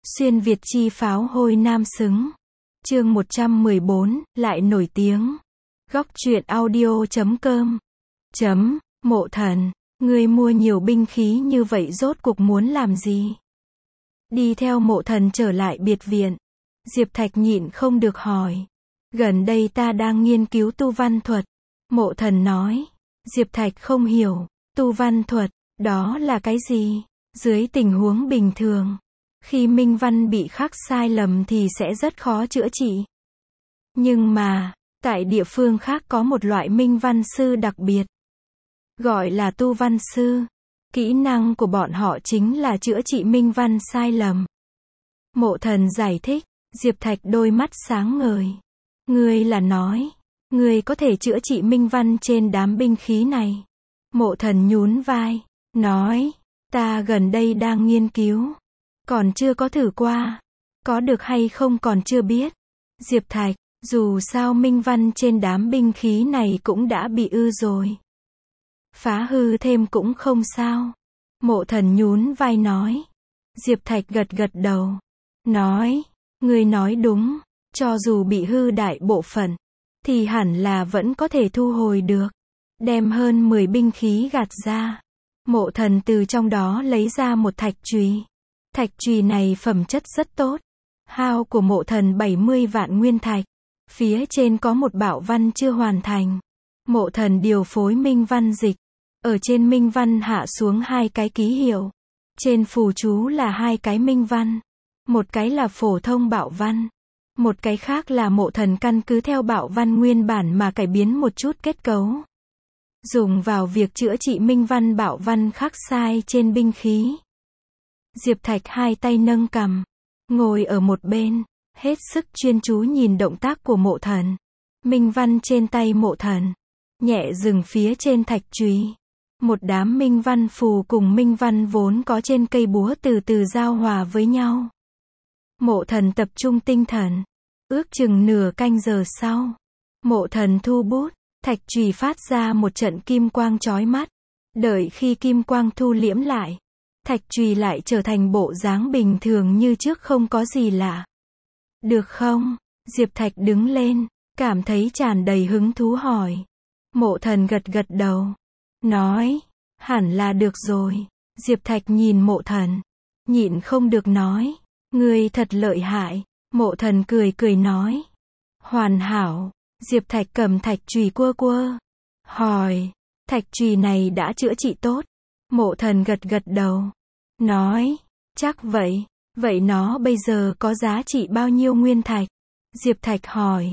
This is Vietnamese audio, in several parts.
Xuyên Việt chi pháo hôi nam xứng. Chương 114, lại nổi tiếng. Góc truyện audio.com. Mộ Thần, ngươi mua nhiều binh khí như vậy rốt cuộc muốn làm gì? Đi theo Mộ Thần trở lại biệt viện, Diệp Thạch nhịn không được hỏi. Gần đây ta đang nghiên cứu tu văn thuật. Mộ Thần nói. Diệp Thạch không hiểu, tu văn thuật, đó là cái gì? Dưới tình huống bình thường, khi minh văn bị khắc sai lầm thì sẽ rất khó chữa trị. Nhưng mà, tại địa phương khác có một loại minh văn sư đặc biệt, gọi là tu văn sư. Kỹ năng của bọn họ chính là chữa trị minh văn sai lầm. Mộ Thần giải thích. Diệp Thạch đôi mắt sáng ngời. Ngươi là nói, ngươi có thể chữa trị minh văn trên đám binh khí này? Mộ Thần nhún vai, nói, ta gần đây đang nghiên cứu, còn chưa có thử qua, có được hay không còn chưa biết. Diệp Thạch, dù sao minh văn trên đám binh khí này cũng đã bị ư rồi, phá hư thêm cũng không sao. Mộ Thần nhún vai nói. Diệp Thạch gật gật đầu, nói, ngươi nói đúng, cho dù bị hư đại bộ phận, thì hẳn là vẫn có thể thu hồi được. Đem hơn 10 binh khí gạt ra. Mộ Thần từ trong đó lấy ra một thạch chùy. Thạch chùy này phẩm chất rất tốt. Hao của Mộ Thần 70 vạn nguyên thạch. Phía trên có một bạo văn chưa hoàn thành. Mộ Thần điều phối minh văn dịch. Ở trên minh văn hạ xuống 2 cái ký hiệu. Trên phù chú là 2 cái minh văn. Một cái là phổ thông bạo văn. Một cái khác là Mộ Thần căn cứ theo bạo văn nguyên bản mà cải biến một chút kết cấu, dùng vào việc chữa trị minh văn bạo văn khắc sai trên binh khí. Diệp Thạch hai tay nâng cằm, ngồi ở một bên, hết sức chuyên chú nhìn động tác của Mộ Thần. Minh văn trên tay Mộ Thần nhẹ dừng phía trên thạch chùy. Một đám minh văn phù cùng minh văn vốn có trên cây búa từ từ giao hòa với nhau. Mộ Thần tập trung tinh thần. Ước chừng nửa canh giờ sau, Mộ Thần thu bút, thạch chùy phát ra một trận kim quang chói mắt. Đợi khi kim quang thu liễm lại, thạch chùy lại trở thành bộ dáng bình thường như trước, không có gì lạ. Được không? Diệp Thạch đứng lên, cảm thấy tràn đầy hứng thú hỏi. Mộ Thần gật gật đầu, nói, hẳn là được rồi. Diệp Thạch nhìn Mộ Thần, nhịn không được nói, ngươi thật lợi hại. Mộ Thần cười cười nói, hoàn hảo. Diệp Thạch cầm thạch chùy quơ quơ, hỏi, thạch chùy này đã chữa trị tốt? Mộ Thần gật gật đầu, nói, chắc vậy. Vậy nó bây giờ có giá trị bao nhiêu nguyên thạch? Diệp Thạch hỏi,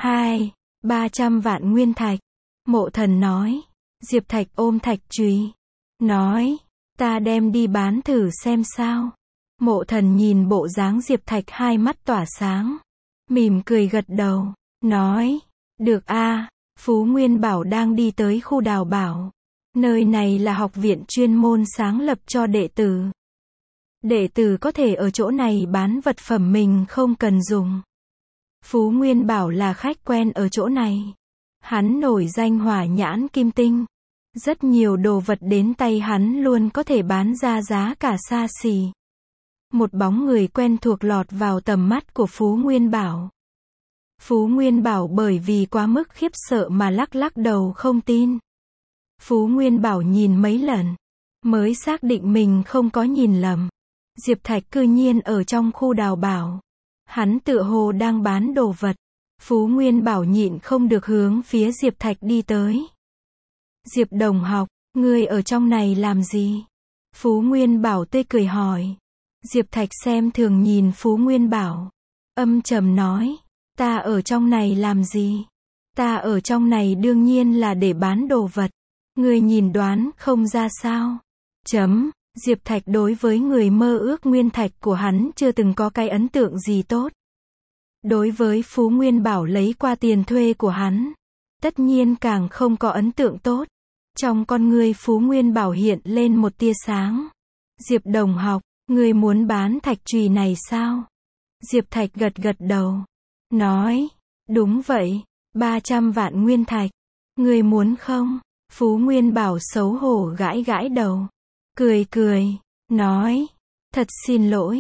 300 vạn nguyên thạch. Mộ Thần nói. Diệp Thạch ôm thạch chùy, nói, ta đem đi bán thử xem sao. Mộ Thần nhìn bộ dáng Diệp Thạch hai mắt tỏa sáng, mỉm cười gật đầu, nói, được a. Phú Nguyên Bảo đang đi tới khu đào bảo. Nơi này là học viện chuyên môn sáng lập cho đệ tử. Đệ tử có thể ở chỗ này bán vật phẩm mình không cần dùng. Phú Nguyên Bảo là khách quen ở chỗ này. Hắn nổi danh hỏa nhãn kim tinh. Rất nhiều đồ vật đến tay hắn luôn có thể bán ra giá cả xa xỉ. Một bóng người quen thuộc lọt vào tầm mắt của Phú Nguyên Bảo. Phú Nguyên Bảo bởi vì quá mức khiếp sợ mà lắc lắc đầu không tin. Phú Nguyên Bảo nhìn mấy lần, mới xác định mình không có nhìn lầm. Diệp Thạch cư nhiên ở trong khu đào bảo. Hắn tựa hồ đang bán đồ vật. Phú Nguyên Bảo nhịn không được hướng phía Diệp Thạch đi tới. Diệp đồng học, ngươi ở trong này làm gì? Phú Nguyên Bảo tươi cười hỏi. Diệp Thạch xem thường nhìn Phú Nguyên Bảo, âm trầm nói, ta ở trong này làm gì? Ta ở trong này đương nhiên là để bán đồ vật. Ngươi nhìn đoán không ra sao? Diệp Thạch đối với người mơ ước nguyên thạch của hắn chưa từng có cái ấn tượng gì tốt. Đối với Phú Nguyên Bảo lấy qua tiền thuê của hắn, tất nhiên càng không có ấn tượng tốt. Trong con ngươi Phú Nguyên Bảo hiện lên một tia sáng. Diệp đồng học, ngươi muốn bán thạch chùy này sao? Diệp Thạch gật gật đầu, nói, đúng vậy, 300 vạn nguyên thạch. Ngươi muốn không? Phú Nguyên Bảo xấu hổ gãi gãi đầu, cười cười, nói, thật xin lỗi.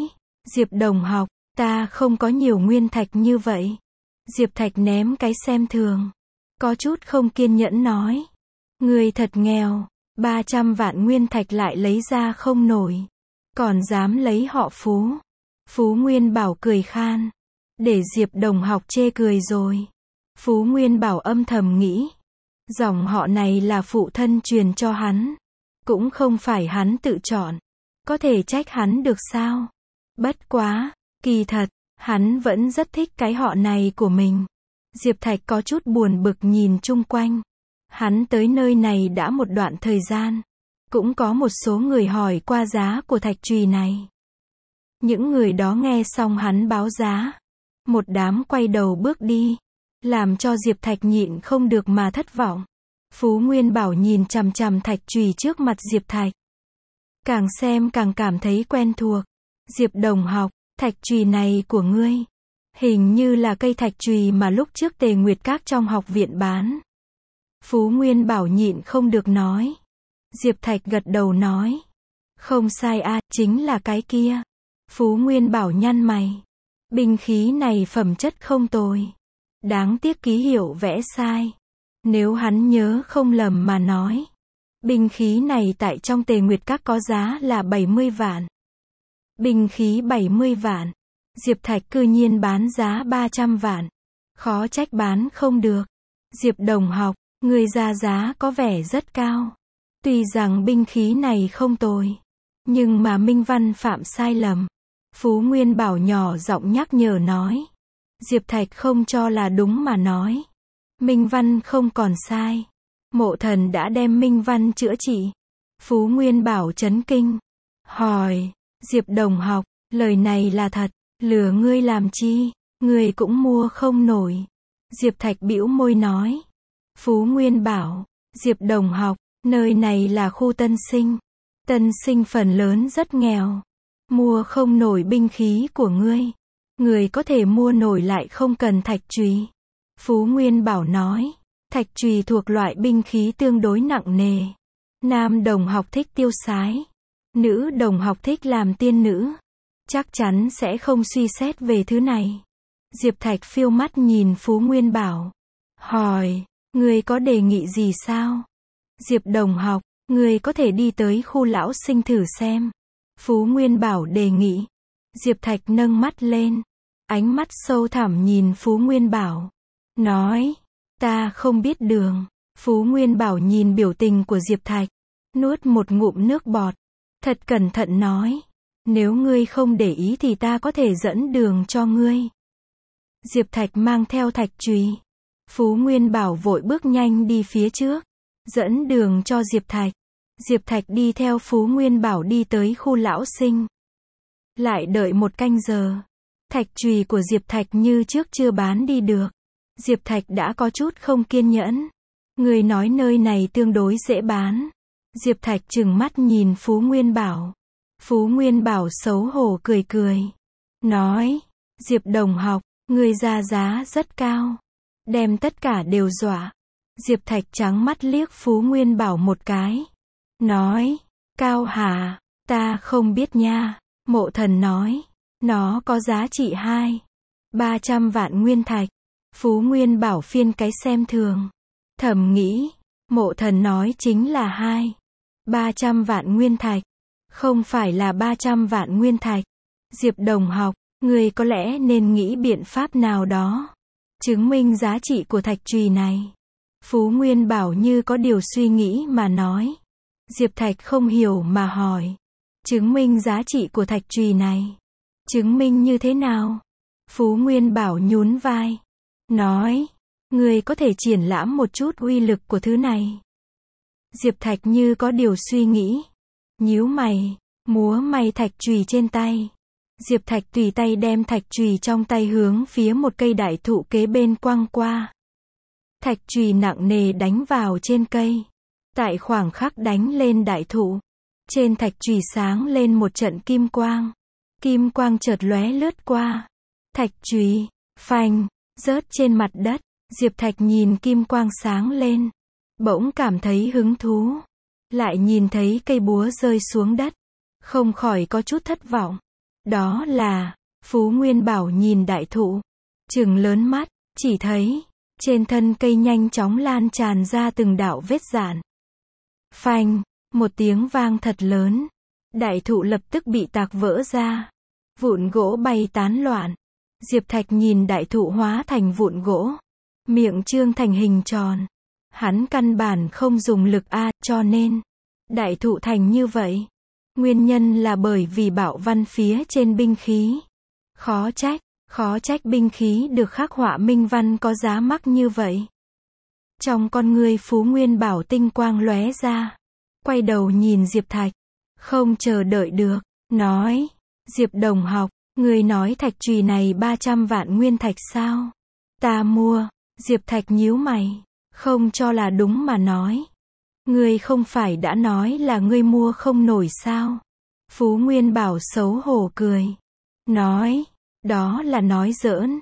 Diệp đồng học, ta không có nhiều nguyên thạch như vậy. Diệp Thạch ném cái xem thường. Có chút không kiên nhẫn nói. Ngươi thật nghèo, 300 vạn nguyên thạch lại lấy ra không nổi. Còn dám lấy họ Phú. Phú Nguyên Bảo cười khan. Để Diệp đồng học chê cười rồi. Phú Nguyên Bảo âm thầm nghĩ. Dòng họ này là phụ thân truyền cho hắn. Cũng không phải hắn tự chọn. Có thể trách hắn được sao? Bất quá, kỳ thật, hắn vẫn rất thích cái họ này của mình. Diệp Thạch có chút buồn bực nhìn chung quanh. Hắn tới nơi này đã một đoạn thời gian. Cũng có một số người hỏi qua giá của thạch chùy này. Những người đó nghe xong hắn báo giá. Một đám quay đầu bước đi. Làm cho Diệp Thạch nhịn không được mà thất vọng. Phú Nguyên Bảo nhìn chằm chằm thạch chùy trước mặt Diệp Thạch. Càng xem càng cảm thấy quen thuộc. Diệp đồng học, thạch chùy này của ngươi. Hình như là cây thạch chùy mà lúc trước Tề Nguyệt Các trong học viện bán. Phú Nguyên Bảo nhịn không được nói. Diệp Thạch gật đầu nói. Không sai a, chính là cái kia. Phú Nguyên Bảo nhăn mày. Binh khí này phẩm chất không tồi. Đáng tiếc ký hiệu vẽ sai. Nếu hắn nhớ không lầm mà nói. Binh khí này tại trong Tề Nguyệt Các có giá là 70 vạn. Binh khí 70 vạn. Diệp Thạch cư nhiên bán giá 300 vạn. Khó trách bán không được. Diệp đồng học, người ra giá có vẻ rất cao. Tuy rằng binh khí này không tồi. Nhưng mà Minh Văn phạm sai lầm. Phú Nguyên Bảo nhỏ giọng nhắc nhở nói. Diệp Thạch không cho là đúng mà nói. Minh Văn không còn sai. Mộ Thần đã đem Minh Văn chữa trị. Phú Nguyên Bảo chấn kinh. Hỏi, Diệp đồng học, lời này là thật, lừa ngươi làm chi, ngươi cũng mua không nổi. Diệp Thạch bĩu môi nói. Phú Nguyên Bảo, Diệp đồng học, nơi này là khu tân sinh. Tân sinh phần lớn rất nghèo. Mua không nổi binh khí của ngươi. Người có thể mua nổi lại không cần thạch chùy. Phú Nguyên Bảo nói. Thạch chùy thuộc loại binh khí tương đối nặng nề. Nam đồng học thích tiêu sái. Nữ đồng học thích làm tiên nữ. Chắc chắn sẽ không suy xét về thứ này. Diệp Thạch phiêu mắt nhìn Phú Nguyên Bảo. Hỏi, người có đề nghị gì sao? Diệp đồng học, người có thể đi tới khu lão sinh thử xem. Phú Nguyên Bảo đề nghị. Diệp Thạch nâng mắt lên. Ánh mắt sâu thẳm nhìn Phú Nguyên Bảo. Nói, ta không biết đường. Phú Nguyên Bảo nhìn biểu tình của Diệp Thạch. Nuốt một ngụm nước bọt. Thật cẩn thận nói. Nếu ngươi không để ý thì ta có thể dẫn đường cho ngươi. Diệp Thạch mang theo thạch chùy. Phú Nguyên Bảo vội bước nhanh đi phía trước. Dẫn đường cho Diệp Thạch. Diệp Thạch đi theo Phú Nguyên Bảo đi tới khu lão sinh. Lại đợi một canh giờ. Thạch chùy của Diệp Thạch như trước chưa bán đi được. Diệp Thạch đã có chút không kiên nhẫn. Người nói nơi này tương đối dễ bán. Diệp Thạch trừng mắt nhìn Phú Nguyên Bảo. Phú Nguyên Bảo xấu hổ cười cười. Nói, Diệp đồng học, người ra giá rất cao. Đem tất cả đều dọa. Diệp Thạch trắng mắt liếc Phú Nguyên Bảo một cái. Nói, cao hả, ta không biết nha. Mộ Thần nói, nó có giá trị 300 vạn nguyên thạch. Phú Nguyên Bảo phiên cái xem thường. Thầm nghĩ, Mộ Thần nói chính là 300 vạn nguyên thạch. Không phải là 300 vạn nguyên thạch. Diệp đồng học, người có lẽ nên nghĩ biện pháp nào đó. Chứng minh giá trị của thạch chùy này. Phú Nguyên Bảo như có điều suy nghĩ mà nói. Diệp Thạch không hiểu mà hỏi. Chứng minh giá trị của thạch chùy này. Chứng minh như thế nào? Phú Nguyên Bảo nhún vai. Nói, người có thể triển lãm một chút uy lực của thứ này. Diệp Thạch như có điều suy nghĩ. Nhíu mày, múa may thạch chùy trên tay. Diệp Thạch tùy tay đem thạch chùy trong tay hướng phía một cây đại thụ kế bên quăng qua. Thạch chùy nặng nề đánh vào trên cây. Tại khoảng khắc đánh lên đại thụ. Trên thạch chùy sáng lên một trận kim quang. Kim quang chợt lóe lướt qua. Thạch chùy, phanh, rớt trên mặt đất. Diệp Thạch nhìn kim quang sáng lên. Bỗng cảm thấy hứng thú. Lại nhìn thấy cây búa rơi xuống đất. Không khỏi có chút thất vọng. Đó là, Phú Nguyên Bảo nhìn đại thụ, trừng lớn mắt, chỉ thấy, trên thân cây nhanh chóng lan tràn ra từng đạo vết rạn. Phanh, một tiếng vang thật lớn. Đại thụ lập tức bị tạc vỡ ra. Vụn gỗ bay tán loạn. Diệp Thạch nhìn đại thụ hóa thành vụn gỗ. Miệng trương thành hình tròn. Hắn căn bản không dùng lực cho nên, đại thụ thành như vậy. Nguyên nhân là bởi vì bảo văn phía trên binh khí. Khó trách binh khí được khắc họa minh văn có giá mắc như vậy. Trong con ngươi Phú Nguyên Bảo tinh quang lóe ra. Quay đầu nhìn Diệp Thạch. Không chờ đợi được. Nói. Diệp đồng học. Người nói thạch chùy này 300 vạn nguyên thạch sao? Ta mua. Diệp Thạch nhíu mày. Không cho là đúng mà nói. Ngươi không phải đã nói là ngươi mua không nổi sao? Phú Nguyên Bảo xấu hổ cười. Nói. Đó là nói giỡn.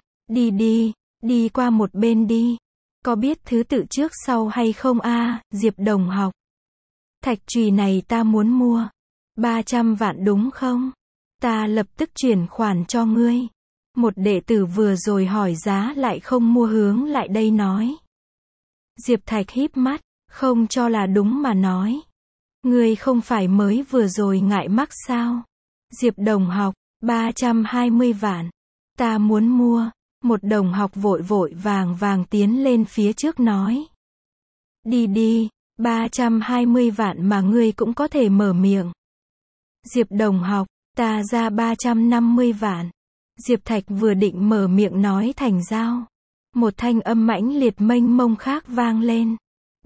Đi qua một bên đi. Có biết thứ tự trước sau hay không Diệp đồng học? Thạch chùy này ta muốn mua. 300 vạn đúng không? Ta lập tức chuyển khoản cho ngươi. Một đệ tử vừa rồi hỏi giá lại không mua hướng lại đây nói. Diệp Thạch híp mắt, không cho là đúng mà nói. Ngươi không phải mới vừa rồi ngại mắc sao? Diệp đồng học, 320 vạn. Ta muốn mua. Một đồng học vội vàng tiến lên phía trước nói. Đi, 320 vạn mà ngươi cũng có thể mở miệng. Diệp đồng học, ta ra 350 vạn. Diệp Thạch vừa định mở miệng nói thành dao. Một thanh âm mãnh liệt mênh mông khác vang lên.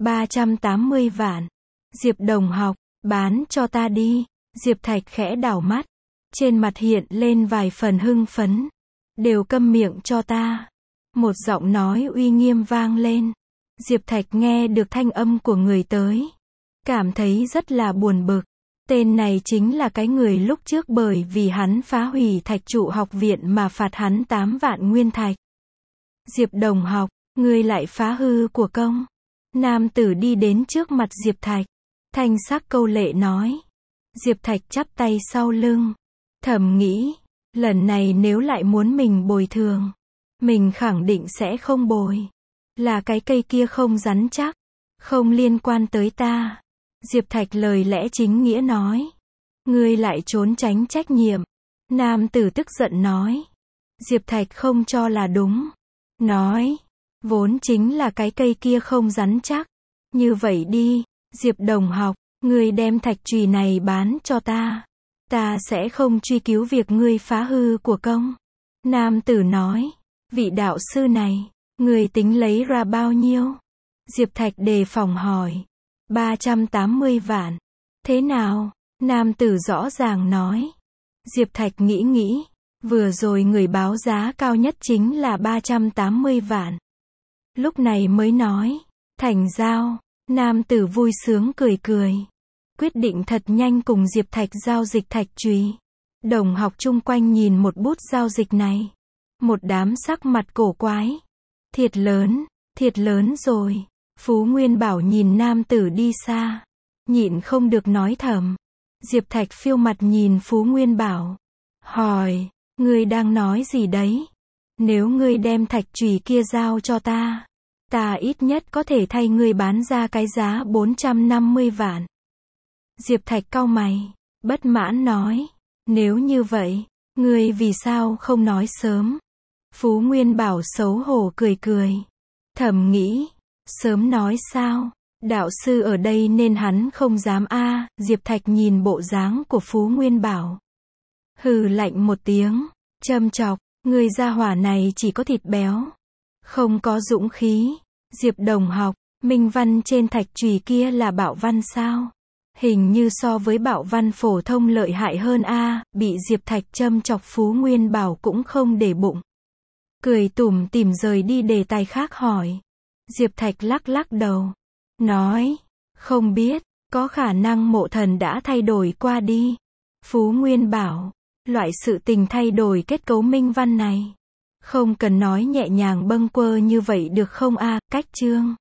380 vạn. Diệp đồng học, bán cho ta đi. Diệp Thạch khẽ đảo mắt. Trên mặt hiện lên vài phần hưng phấn. Đều câm miệng cho ta. Một giọng nói uy nghiêm vang lên. Diệp Thạch nghe được thanh âm của người tới. Cảm thấy rất là buồn bực. Tên này chính là cái người lúc trước bởi vì hắn phá hủy Thạch Trụ học viện mà phạt hắn 8 vạn nguyên thạch. Diệp đồng học, ngươi lại phá hư của công. Nam tử đi đến trước mặt Diệp Thạch. Thanh sắc câu lệ nói. Diệp Thạch chắp tay sau lưng. Thầm nghĩ, lần này nếu lại muốn mình bồi thường, mình khẳng định sẽ không bồi. Là cái cây kia không rắn chắc, không liên quan tới ta. Diệp Thạch lời lẽ chính nghĩa nói. Ngươi lại trốn tránh trách nhiệm. Nam tử tức giận nói. Diệp Thạch không cho là đúng. Nói. Vốn chính là cái cây kia không rắn chắc. Như vậy đi, Diệp đồng học, ngươi đem thạch chùy này bán cho ta. Ta sẽ không truy cứu việc ngươi phá hư của công. Nam tử nói. Vị đạo sư này, ngươi tính lấy ra bao nhiêu? Diệp Thạch đề phòng hỏi. 380 vạn. Thế nào? Nam tử rõ ràng nói. Diệp Thạch nghĩ. Vừa rồi người báo giá cao nhất chính là 380 vạn. Lúc này mới nói. Thành giao. Nam tử vui sướng cười. Quyết định thật nhanh cùng Diệp Thạch giao dịch thạch chùy. Đồng học chung quanh nhìn một bút giao dịch này. Một đám sắc mặt cổ quái. Thiệt lớn rồi. Phú Nguyên Bảo nhìn nam tử đi xa. Nhịn không được nói thầm. Diệp Thạch phiêu mặt nhìn Phú Nguyên Bảo. Hỏi, ngươi đang nói gì đấy? Nếu ngươi đem thạch chùy kia giao cho ta, ta ít nhất có thể thay ngươi bán ra cái giá 450 vạn. Diệp Thạch cau mày, bất mãn nói. Nếu như vậy, ngươi vì sao không nói sớm? Phú Nguyên Bảo xấu hổ cười. Thầm nghĩ. Sớm nói sao? Đạo sư ở đây nên hắn không dám Diệp Thạch nhìn bộ dáng của Phú Nguyên Bảo. Hừ lạnh một tiếng. Châm chọc. Người gia hỏa này chỉ có thịt béo. Không có dũng khí. Diệp đồng học. Minh văn trên thạch chùy kia là bạo văn sao? Hình như so với bạo văn phổ thông lợi hại hơn Bị Diệp Thạch châm chọc Phú Nguyên Bảo cũng không để bụng. Cười tủm tỉm rời đi đề tài khác hỏi. Diệp Thạch lắc đầu. Nói. Không biết. Có khả năng Mộ Thần đã thay đổi qua đi. Phú Nguyên Bảo. Loại sự tình thay đổi kết cấu minh văn này. Không cần nói nhẹ nhàng bâng quơ như vậy được không Cách chương.